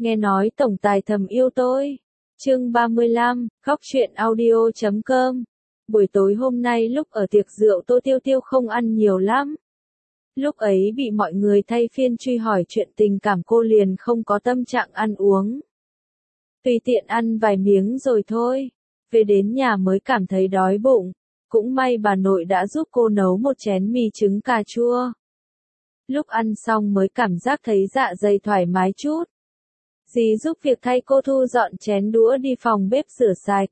Nghe nói tổng tài thầm yêu tôi. Chương 35, khóc chuyện audio.com. Buổi tối hôm nay lúc ở tiệc rượu Tô Tiêu Tiêu không ăn nhiều lắm. Lúc ấy bị mọi người thay phiên truy hỏi chuyện tình cảm cô liền không có tâm trạng ăn uống. Tùy tiện ăn vài miếng rồi thôi. Về đến nhà mới cảm thấy đói bụng. Cũng may bà nội đã giúp cô nấu một chén mì trứng cà chua. Lúc ăn xong mới cảm giác thấy dạ dày thoải mái chút. Dì giúp việc thay cô thu dọn chén đũa đi phòng bếp rửa sạch.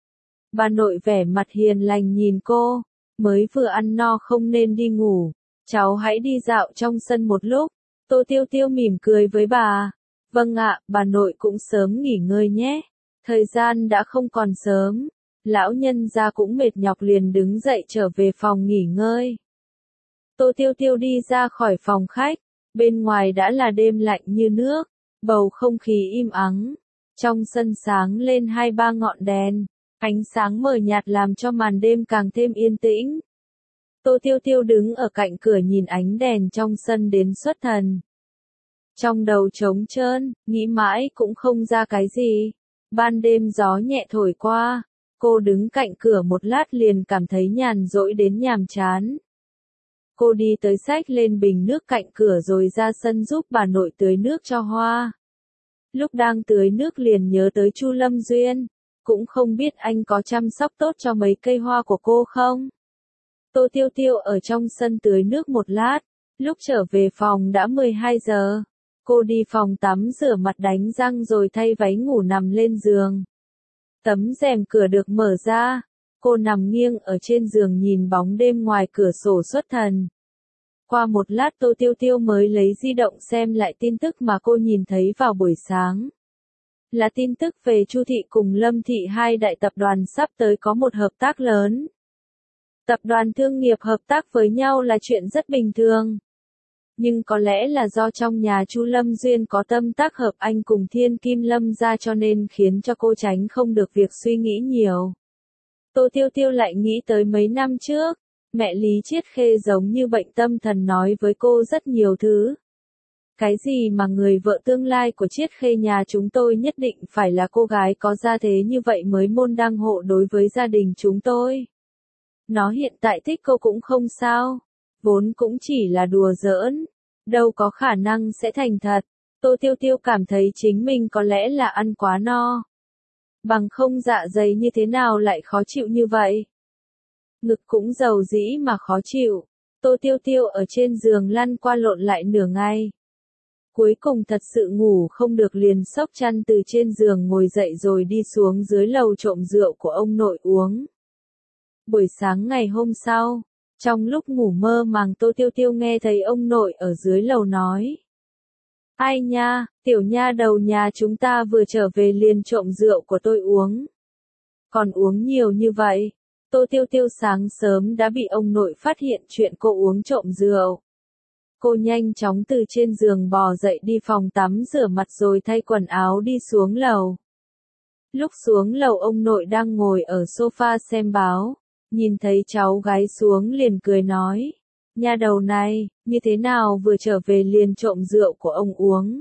Bà nội vẻ mặt hiền lành nhìn cô, mới vừa ăn no không nên đi ngủ, cháu hãy đi dạo trong sân một lúc. Tô Tiêu Tiêu mỉm cười với bà. Vâng ạ, bà nội cũng sớm nghỉ ngơi nhé. Thời gian đã không còn sớm, lão nhân gia cũng mệt nhọc liền đứng dậy trở về phòng nghỉ ngơi. Tô Tiêu Tiêu đi ra khỏi phòng khách, bên ngoài đã là đêm lạnh như nước. Bầu không khí im ắng, trong sân sáng lên 2-3 ngọn đèn, ánh sáng mờ nhạt làm cho màn đêm càng thêm yên tĩnh. Tô Tiêu Tiêu đứng ở cạnh cửa nhìn ánh đèn trong sân đến xuất thần. Trong đầu trống trơn, nghĩ mãi cũng không ra cái gì. Ban đêm gió nhẹ thổi qua, cô đứng cạnh cửa một lát liền cảm thấy nhàn rỗi đến nhàm chán. Cô đi tới xách lên bình nước cạnh cửa rồi ra sân giúp bà nội tưới nước cho hoa. Lúc đang tưới nước liền nhớ tới Chu Lâm Duyên, cũng không biết anh có chăm sóc tốt cho mấy cây hoa của cô không. Tô Tiêu Tiêu ở trong sân tưới nước một lát, lúc trở về phòng đã 12 giờ. Cô đi phòng tắm rửa mặt đánh răng rồi thay váy ngủ nằm lên giường. Tấm rèm cửa được mở ra, cô nằm nghiêng ở trên giường nhìn bóng đêm ngoài cửa sổ xuất thần. Qua một lát Tô Tiêu Tiêu mới lấy di động xem lại tin tức mà cô nhìn thấy vào buổi sáng. Là tin tức về Chu Thị cùng Lâm Thị, hai đại tập đoàn sắp tới có một hợp tác lớn. Tập đoàn thương nghiệp hợp tác với nhau là chuyện rất bình thường. Nhưng có lẽ là do trong nhà Chu Lâm Duyên có tâm tác hợp anh cùng Thiên Kim Lâm gia cho nên khiến cho cô tránh không được việc suy nghĩ nhiều. Tô Tiêu Tiêu lại nghĩ tới mấy năm trước. Mẹ Lý Chiết Khê giống như bệnh tâm thần nói với cô rất nhiều thứ. Cái gì mà người vợ tương lai của Chiết Khê nhà chúng tôi nhất định phải là cô gái có gia thế như vậy mới môn đăng hộ đối với gia đình chúng tôi. Nó hiện tại thích cô cũng không sao, vốn cũng chỉ là đùa giỡn, đâu có khả năng sẽ thành thật. Tô Tiêu Tiêu cảm thấy chính mình có lẽ là ăn quá no. Bằng không dạ dày như thế nào lại khó chịu như vậy. Ngực cũng dầu dĩ mà khó chịu. Tô Tiêu Tiêu ở trên giường lăn qua lộn lại nửa ngày. Cuối cùng thật sự ngủ không được liền xốc chăn từ trên giường ngồi dậy rồi đi xuống dưới lầu trộm rượu của ông nội uống. Buổi sáng ngày hôm sau, trong lúc ngủ mơ màng Tô Tiêu Tiêu nghe thấy ông nội ở dưới lầu nói. Ai nha, tiểu nha đầu nhà chúng ta vừa trở về liền trộm rượu của tôi uống. Còn uống nhiều như vậy. Tô Tiêu Tiêu sáng sớm đã bị ông nội phát hiện chuyện cô uống trộm rượu. Cô nhanh chóng từ trên giường bò dậy đi phòng tắm rửa mặt rồi thay quần áo đi xuống lầu. Lúc xuống lầu ông nội đang ngồi ở sofa xem báo, nhìn thấy cháu gái xuống liền cười nói. Nha đầu này, như thế nào vừa trở về liền trộm rượu của ông uống.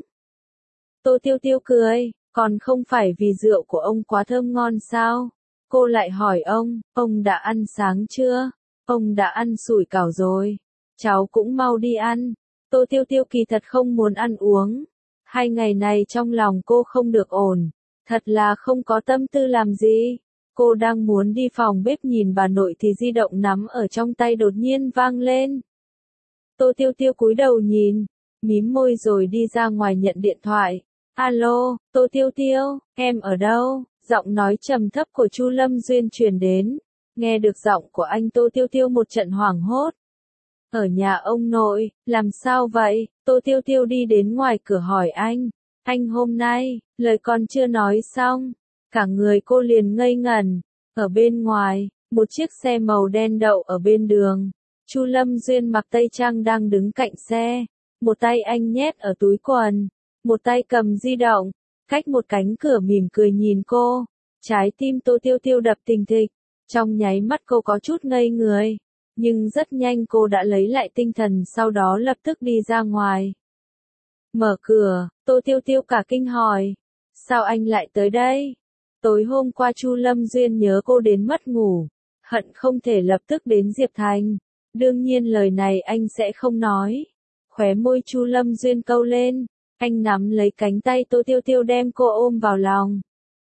Tô Tiêu Tiêu cười, còn không phải vì rượu của ông quá thơm ngon sao? Cô lại hỏi ông đã ăn sáng chưa? Ông đã ăn sủi cảo rồi. Cháu cũng mau đi ăn. Tô Tiêu Tiêu kỳ thật không muốn ăn uống. 2 ngày này trong lòng cô không được ổn. Thật là không có tâm tư làm gì. Cô đang muốn đi phòng bếp nhìn bà nội thì di động nắm ở trong tay đột nhiên vang lên. Tô Tiêu Tiêu cúi đầu nhìn, mím môi rồi đi ra ngoài nhận điện thoại. Alo, Tô Tiêu Tiêu, em ở đâu? Giọng nói trầm thấp của Chu Lâm Duyên truyền đến. Nghe được giọng của anh Tô Tiêu Tiêu một trận hoảng hốt. Ở nhà ông nội, làm sao vậy? Tô Tiêu Tiêu đi đến ngoài cửa hỏi anh. Anh hôm nay, lời còn chưa nói xong. Cả người cô liền ngây ngẩn. Ở bên ngoài, một chiếc xe màu đen đậu ở bên đường. Chu Lâm Duyên mặc tây trang đang đứng cạnh xe. Một tay anh nhét ở túi quần. Một tay cầm di động. Cách một cánh cửa mỉm cười nhìn cô. Trái tim Tô Tiêu Tiêu đập thình thịch. Trong nháy mắt cô có chút ngây người. Nhưng rất nhanh cô đã lấy lại tinh thần sau đó lập tức đi ra ngoài. Mở cửa, Tô Tiêu Tiêu cả kinh hỏi. Sao anh lại tới đây? Tối hôm qua Chu Lâm Duyên nhớ cô đến mất ngủ, hận không thể lập tức đến Diệp Thành. Đương nhiên lời này anh sẽ không nói. Khóe môi Chu Lâm Duyên câu lên, anh nắm lấy cánh tay Tô Tiêu Tiêu đem cô ôm vào lòng.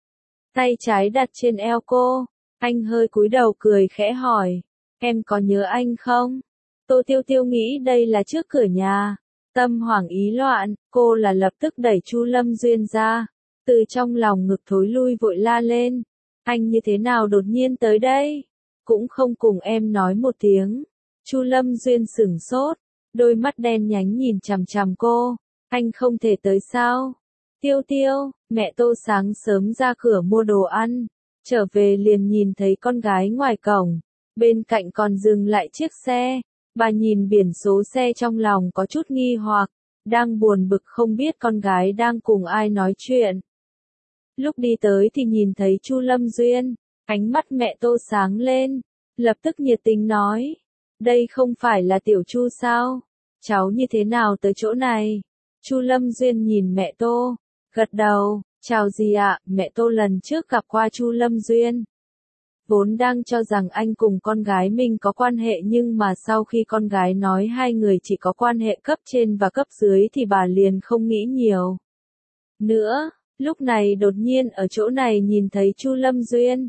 Tay trái đặt trên eo cô, anh hơi cúi đầu cười khẽ hỏi, em có nhớ anh không? Tô Tiêu Tiêu nghĩ đây là trước cửa nhà, tâm hoảng ý loạn, cô là lập tức đẩy Chu Lâm Duyên ra, từ trong lòng ngực thối lui vội la lên, anh như thế nào đột nhiên tới đây? Cũng không cùng em nói một tiếng. Chu Lâm Duyên sửng sốt, đôi mắt đen nhánh nhìn chằm chằm cô, anh không thể tới sao? Tiêu Tiêu, mẹ Tô sáng sớm ra cửa mua đồ ăn, trở về liền nhìn thấy con gái ngoài cổng, bên cạnh còn dừng lại chiếc xe, bà nhìn biển số xe trong lòng có chút nghi hoặc, đang buồn bực không biết con gái đang cùng ai nói chuyện. Lúc đi tới thì nhìn thấy Chu Lâm Duyên, ánh mắt mẹ Tô sáng lên, lập tức nhiệt tình nói, đây không phải là Tiểu Chu sao? Cháu như thế nào tới chỗ này? Chu Lâm Duyên nhìn mẹ Tô, gật đầu, chào gì ạ, mẹ Tô lần trước gặp qua Chu Lâm Duyên. Vốn đang cho rằng anh cùng con gái mình có quan hệ nhưng mà sau khi con gái nói hai người chỉ có quan hệ cấp trên và cấp dưới thì bà liền không nghĩ nhiều. Nữa, lúc này đột nhiên ở chỗ này nhìn thấy Chu Lâm Duyên.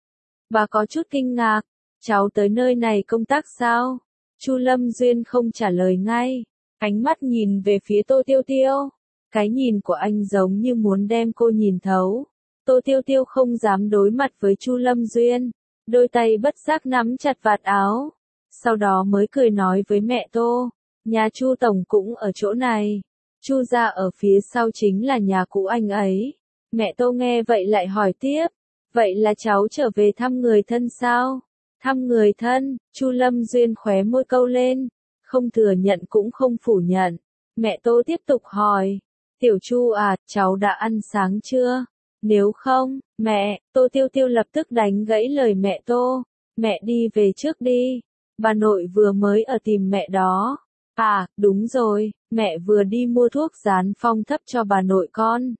Bà có chút kinh ngạc, cháu tới nơi này công tác sao? Chu Lâm Duyên không trả lời ngay, ánh mắt nhìn về phía Tô Tiêu Tiêu. Cái nhìn của anh giống như muốn đem cô nhìn thấu. Tô Tiêu Tiêu không dám đối mặt với Chu Lâm Duyên, đôi tay bất giác nắm chặt vạt áo. Sau đó mới cười nói với mẹ Tô, nhà Chu Tổng cũng ở chỗ này. Chu gia ở phía sau chính là nhà cũ anh ấy. Mẹ Tô nghe vậy lại hỏi tiếp, vậy là cháu trở về thăm người thân sao? Thăm người thân, Chu Lâm Duyên khóe môi câu lên, không thừa nhận cũng không phủ nhận. Mẹ Tô tiếp tục hỏi, Tiểu Chu à, cháu đã ăn sáng chưa? Nếu không, mẹ, Tô Tiêu Tiêu lập tức đánh gãy lời mẹ Tô, mẹ đi về trước đi, bà nội vừa mới ở tìm mẹ đó. À, đúng rồi, mẹ vừa đi mua thuốc gián phong thấp cho bà nội con.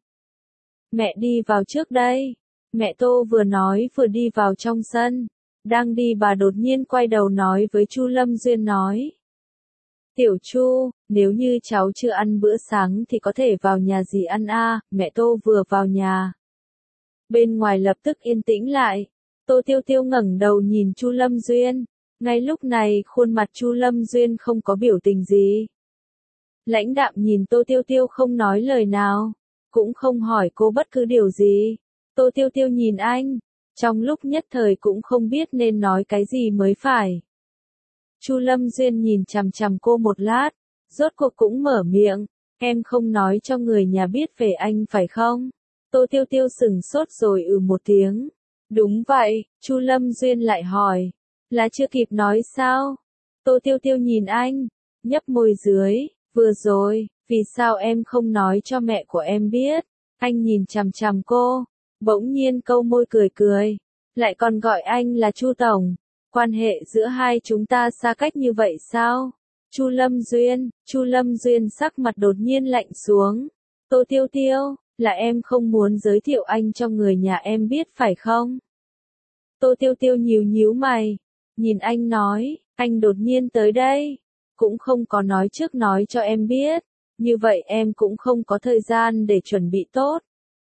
Mẹ đi vào trước đây. Mẹ Tô vừa nói vừa đi vào trong sân. Đang đi bà đột nhiên quay đầu nói với Chu Lâm Duyên nói. Tiểu Chu, nếu như cháu chưa ăn bữa sáng thì có thể vào nhà dì ăn a. Mẹ Tô vừa vào nhà. Bên ngoài lập tức yên tĩnh lại. Tô Tiêu Tiêu ngẩng đầu nhìn Chu Lâm Duyên. Ngay lúc này khuôn mặt Chu Lâm Duyên không có biểu tình gì. Lãnh đạm nhìn Tô Tiêu Tiêu không nói lời nào. Cũng không hỏi cô bất cứ điều gì. Tô Tiêu Tiêu nhìn anh. Trong lúc nhất thời cũng không biết nên nói cái gì mới phải. Chu Lâm Duyên nhìn chằm chằm cô một lát. Rốt cuộc cũng mở miệng. Em không nói cho người nhà biết về anh phải không? Tô Tiêu Tiêu sừng sốt rồi một tiếng. Đúng vậy, Chu Lâm Duyên lại hỏi. Là chưa kịp nói sao? Tô Tiêu Tiêu nhìn anh. Nhấp môi dưới. Vừa rồi, vì sao em không nói cho mẹ của em biết? Anh nhìn chằm chằm cô. Bỗng nhiên câu môi cười cười. Lại còn gọi anh là Chu Tổng. Quan hệ giữa hai chúng ta xa cách như vậy sao? Chu Lâm Duyên sắc mặt đột nhiên lạnh xuống. Tô Tiêu Tiêu, là em không muốn giới thiệu anh cho người nhà em biết phải không? Tô Tiêu Tiêu nhíu nhíu mày. Nhìn anh nói, anh đột nhiên tới đây. Cũng không có nói trước nói cho em biết. Như vậy em cũng không có thời gian để chuẩn bị tốt.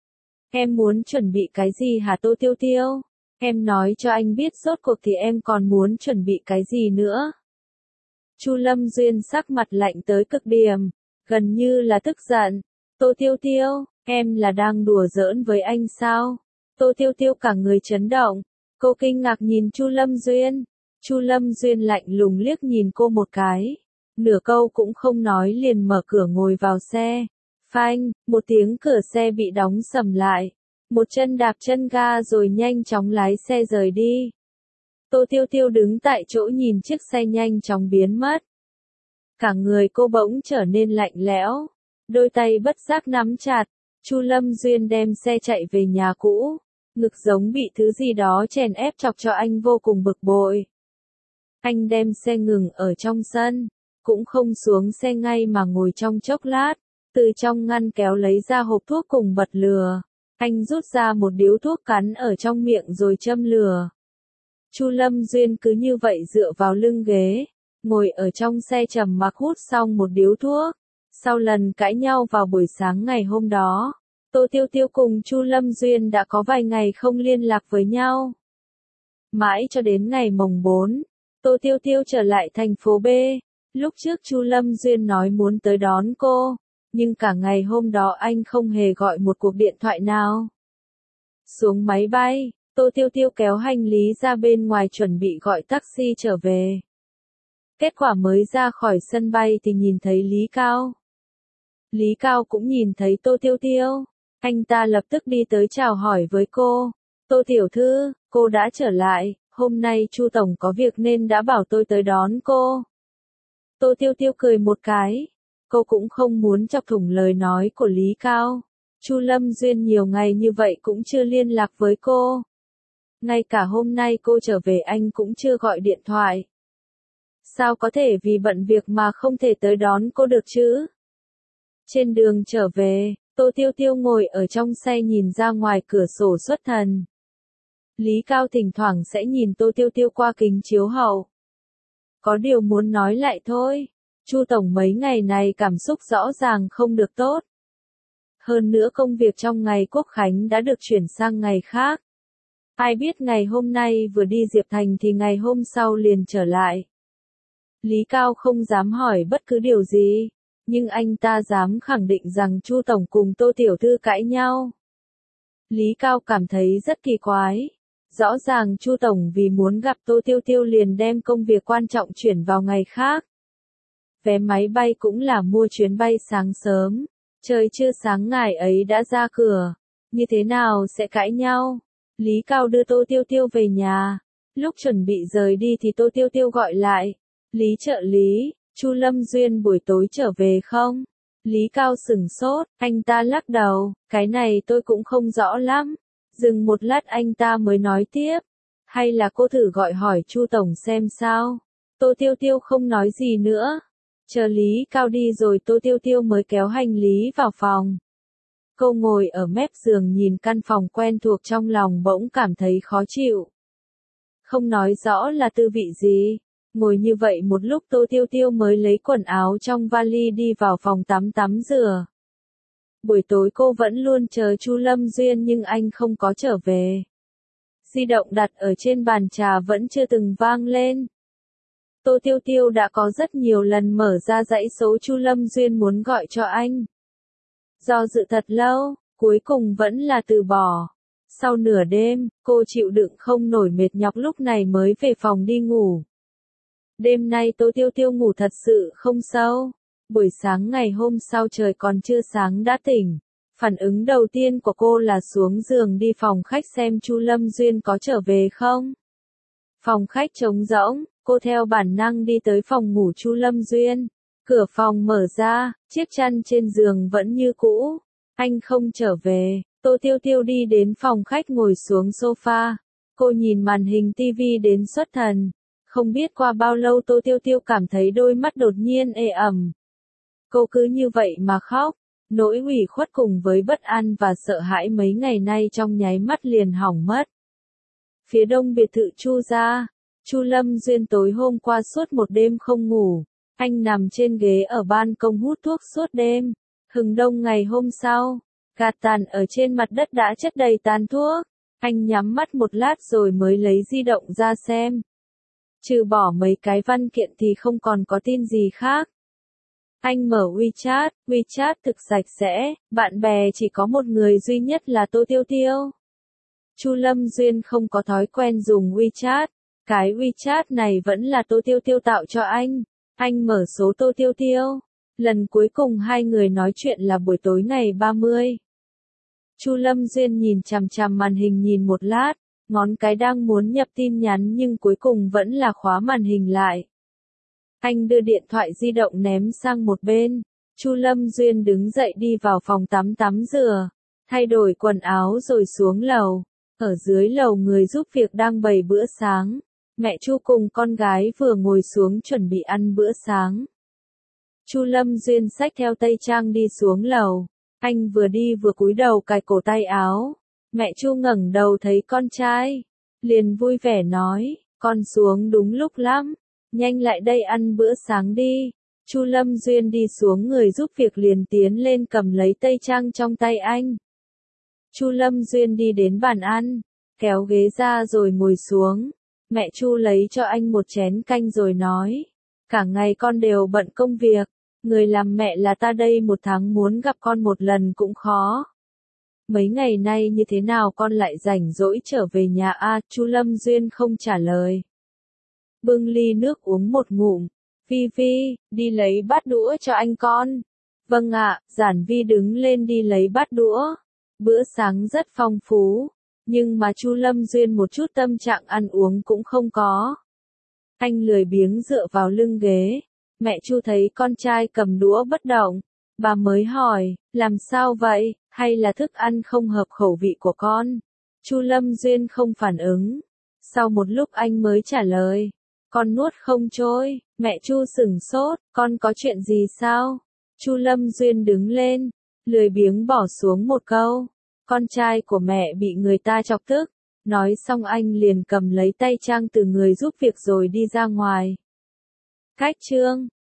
Em muốn chuẩn bị cái gì hả Tô Tiêu Tiêu? Em nói cho anh biết rốt cuộc thì em còn muốn chuẩn bị cái gì nữa? Chu Lâm Duyên sắc mặt lạnh tới cực điểm, gần như là tức giận. Tô Tiêu Tiêu, em là đang đùa giỡn với anh sao? Tô Tiêu Tiêu cả người chấn động. Cô kinh ngạc nhìn Chu Lâm Duyên. Chu Lâm Duyên lạnh lùng liếc nhìn cô một cái. Nửa câu cũng không nói liền mở cửa ngồi vào xe. Phanh, một tiếng cửa xe bị đóng sầm lại. Một chân đạp chân ga rồi nhanh chóng lái xe rời đi. Tô Tiêu Tiêu đứng tại chỗ nhìn chiếc xe nhanh chóng biến mất. Cả người cô bỗng trở nên lạnh lẽo. Đôi tay bất giác nắm chặt. Chu Lâm Duyên đem xe chạy về nhà cũ. Ngực giống bị thứ gì đó chèn ép chọc cho anh vô cùng bực bội. Anh đem xe ngừng ở trong sân. Cũng không xuống xe ngay mà ngồi trong chốc lát. Từ trong ngăn kéo lấy ra hộp thuốc cùng bật lửa. Anh rút ra một điếu thuốc cắn ở trong miệng rồi châm lửa. Chu Lâm Duyên cứ như vậy dựa vào lưng ghế, ngồi ở trong xe trầm mặc hút xong một điếu thuốc. Sau lần cãi nhau vào buổi sáng ngày hôm đó, Tô Tiêu Tiêu cùng Chu Lâm Duyên đã có vài ngày không liên lạc với nhau. Mãi cho đến ngày mồng 4, Tô Tiêu Tiêu trở lại thành phố B. Lúc trước Chu Lâm Duyên nói muốn tới đón cô, nhưng cả ngày hôm đó anh không hề gọi một cuộc điện thoại nào. Xuống máy bay, Tô Tiêu Tiêu kéo hành lý ra bên ngoài chuẩn bị gọi taxi trở về. Kết quả mới ra khỏi sân bay thì nhìn thấy Lý Cao. Lý Cao cũng nhìn thấy Tô Tiêu Tiêu. Anh ta lập tức đi tới chào hỏi với cô. Tô tiểu thư, cô đã trở lại, hôm nay Chu Tổng có việc nên đã bảo tôi tới đón cô. Tô Tiêu Tiêu cười một cái. Cô cũng không muốn chọc thủng lời nói của Lý Cao. Chu Lâm Duyên nhiều ngày như vậy cũng chưa liên lạc với cô. Ngay cả hôm nay cô trở về anh cũng chưa gọi điện thoại. Sao có thể vì bận việc mà không thể tới đón cô được chứ? Trên đường trở về, Tô Tiêu Tiêu ngồi ở trong xe nhìn ra ngoài cửa sổ xuất thần. Lý Cao thỉnh thoảng sẽ nhìn Tô Tiêu Tiêu qua kính chiếu hậu. Có điều muốn nói lại thôi, Chu Tổng mấy ngày này cảm xúc rõ ràng không được tốt. Hơn nữa công việc trong ngày Quốc Khánh đã được chuyển sang ngày khác. Ai biết ngày hôm nay vừa đi Diệp Thành thì ngày hôm sau liền trở lại. Lý Cao không dám hỏi bất cứ điều gì, nhưng anh ta dám khẳng định rằng Chu Tổng cùng Tô Tiểu Thư cãi nhau. Lý Cao cảm thấy rất kỳ quái. Rõ ràng Chu Tổng vì muốn gặp Tô Tiêu Tiêu liền đem công việc quan trọng chuyển vào ngày khác. Vé máy bay cũng là mua chuyến bay sáng sớm. Trời chưa sáng ngày ấy đã ra cửa. Như thế nào sẽ cãi nhau? Lý Cao đưa Tô Tiêu Tiêu về nhà. Lúc chuẩn bị rời đi thì Tô Tiêu Tiêu gọi lại. Lý trợ lý, Chu Lâm Duyên buổi tối trở về không? Lý Cao sửng sốt, anh ta lắc đầu, cái này tôi cũng không rõ lắm. Dừng một lát anh ta mới nói tiếp. Hay là cô thử gọi hỏi Chu Tổng xem sao? Tô Tiêu Tiêu không nói gì nữa. Chờ Lý Cao đi rồi Tô Tiêu Tiêu mới kéo hành lý vào phòng. Cô ngồi ở mép giường nhìn căn phòng quen thuộc trong lòng bỗng cảm thấy khó chịu. Không nói rõ là tư vị gì. Ngồi như vậy một lúc Tô Tiêu Tiêu mới lấy quần áo trong vali đi vào phòng tắm rửa. Buổi tối cô vẫn luôn chờ Chu Lâm Duyên nhưng anh không có trở về. Di động đặt ở trên bàn trà vẫn chưa từng vang lên. Tô Tiêu Tiêu đã có rất nhiều lần mở ra dãy số Chu Lâm Duyên muốn gọi cho anh. Do dự thật lâu, cuối cùng vẫn là từ bỏ. Sau nửa đêm, cô chịu đựng không nổi mệt nhọc lúc này mới về phòng đi ngủ. Đêm nay Tô Tiêu Tiêu ngủ thật sự không sâu. Buổi sáng ngày hôm sau trời còn chưa sáng đã tỉnh. Phản ứng đầu tiên của cô là xuống giường đi phòng khách xem Chu Lâm Duyên có trở về không. Phòng khách trống rỗng, cô theo bản năng đi tới phòng ngủ Chu Lâm Duyên. Cửa phòng mở ra, chiếc chăn trên giường vẫn như cũ. Anh không trở về, Tô Tiêu Tiêu đi đến phòng khách ngồi xuống sofa. Cô nhìn màn hình tivi đến xuất thần. Không biết qua bao lâu Tô Tiêu Tiêu cảm thấy đôi mắt đột nhiên ê ẩm. Cô cứ như vậy mà khóc. Nỗi ủy khuất cùng với bất an và sợ hãi mấy ngày nay trong nháy mắt liền hỏng mất. Phía đông biệt thự Chu gia, Chu Lâm Duyên tối hôm qua suốt một đêm không ngủ. Anh nằm trên ghế ở ban công hút thuốc suốt đêm. Hừng đông ngày hôm sau, gạt tàn ở trên mặt đất đã chất đầy tàn thuốc. Anh nhắm mắt một lát rồi mới lấy di động ra xem. Trừ bỏ mấy cái văn kiện thì không còn có tin gì khác. Anh mở WeChat thực sạch sẽ, bạn bè chỉ có một người duy nhất là Tô Tiêu Tiêu. Chu Lâm Duyên không có thói quen dùng WeChat, cái WeChat này vẫn là Tô Tiêu Tiêu tạo cho anh. Anh mở số Tô Tiêu Tiêu. Lần cuối cùng hai người nói chuyện là buổi tối ngày 30. Chu Lâm Duyên nhìn chằm chằm màn hình nhìn một lát, ngón cái đang muốn nhập tin nhắn nhưng cuối cùng vẫn là khóa màn hình lại. Anh đưa điện thoại di động ném sang một bên. Chu Lâm Duyên đứng dậy đi vào phòng tắm rửa, thay đổi quần áo rồi xuống lầu. Ở dưới lầu người giúp việc đang bày bữa sáng. Mẹ Chu cùng con gái vừa ngồi xuống chuẩn bị ăn bữa sáng. Chu Lâm Duyên xách theo Tây Trang đi xuống lầu. Anh vừa đi vừa cúi đầu cài cổ tay áo. Mẹ Chu ngẩng đầu thấy con trai, liền vui vẻ nói, con xuống đúng lúc lắm, nhanh lại đây ăn bữa sáng đi. Chu Lâm Duyên đi xuống, người giúp việc liền tiến lên cầm lấy Tây Trang trong tay anh. Chu Lâm Duyên đi đến bàn ăn, kéo ghế ra rồi ngồi xuống. Mẹ Chu lấy cho anh một chén canh rồi nói, cả ngày con đều bận công việc, người làm mẹ là ta đây, một tháng muốn gặp con một lần cũng khó. Mấy ngày nay như thế nào con lại rảnh rỗi trở về nhà a? Chu Lâm Duyên không trả lời. Bưng ly nước uống một ngụm. Vi Vi, đi lấy bát đũa cho anh con. Vâng ạ, Giản Vi đứng lên đi lấy bát đũa. Bữa sáng rất phong phú, nhưng mà Chu Lâm Duyên một chút tâm trạng ăn uống cũng không có. Anh lười biếng dựa vào lưng ghế. Mẹ Chu thấy con trai cầm đũa bất động, bà mới hỏi, làm sao vậy, hay là thức ăn không hợp khẩu vị của con? Chu Lâm Duyên không phản ứng. Sau một lúc anh mới trả lời, con nuốt không trôi. Mẹ Chu sửng sốt, con có chuyện gì sao? Chu Lâm Duyên đứng lên, lười biếng bỏ xuống một câu, con trai của mẹ bị người ta chọc tức. Nói xong anh liền cầm lấy Tây Trang từ người giúp việc rồi đi ra ngoài. Cách chương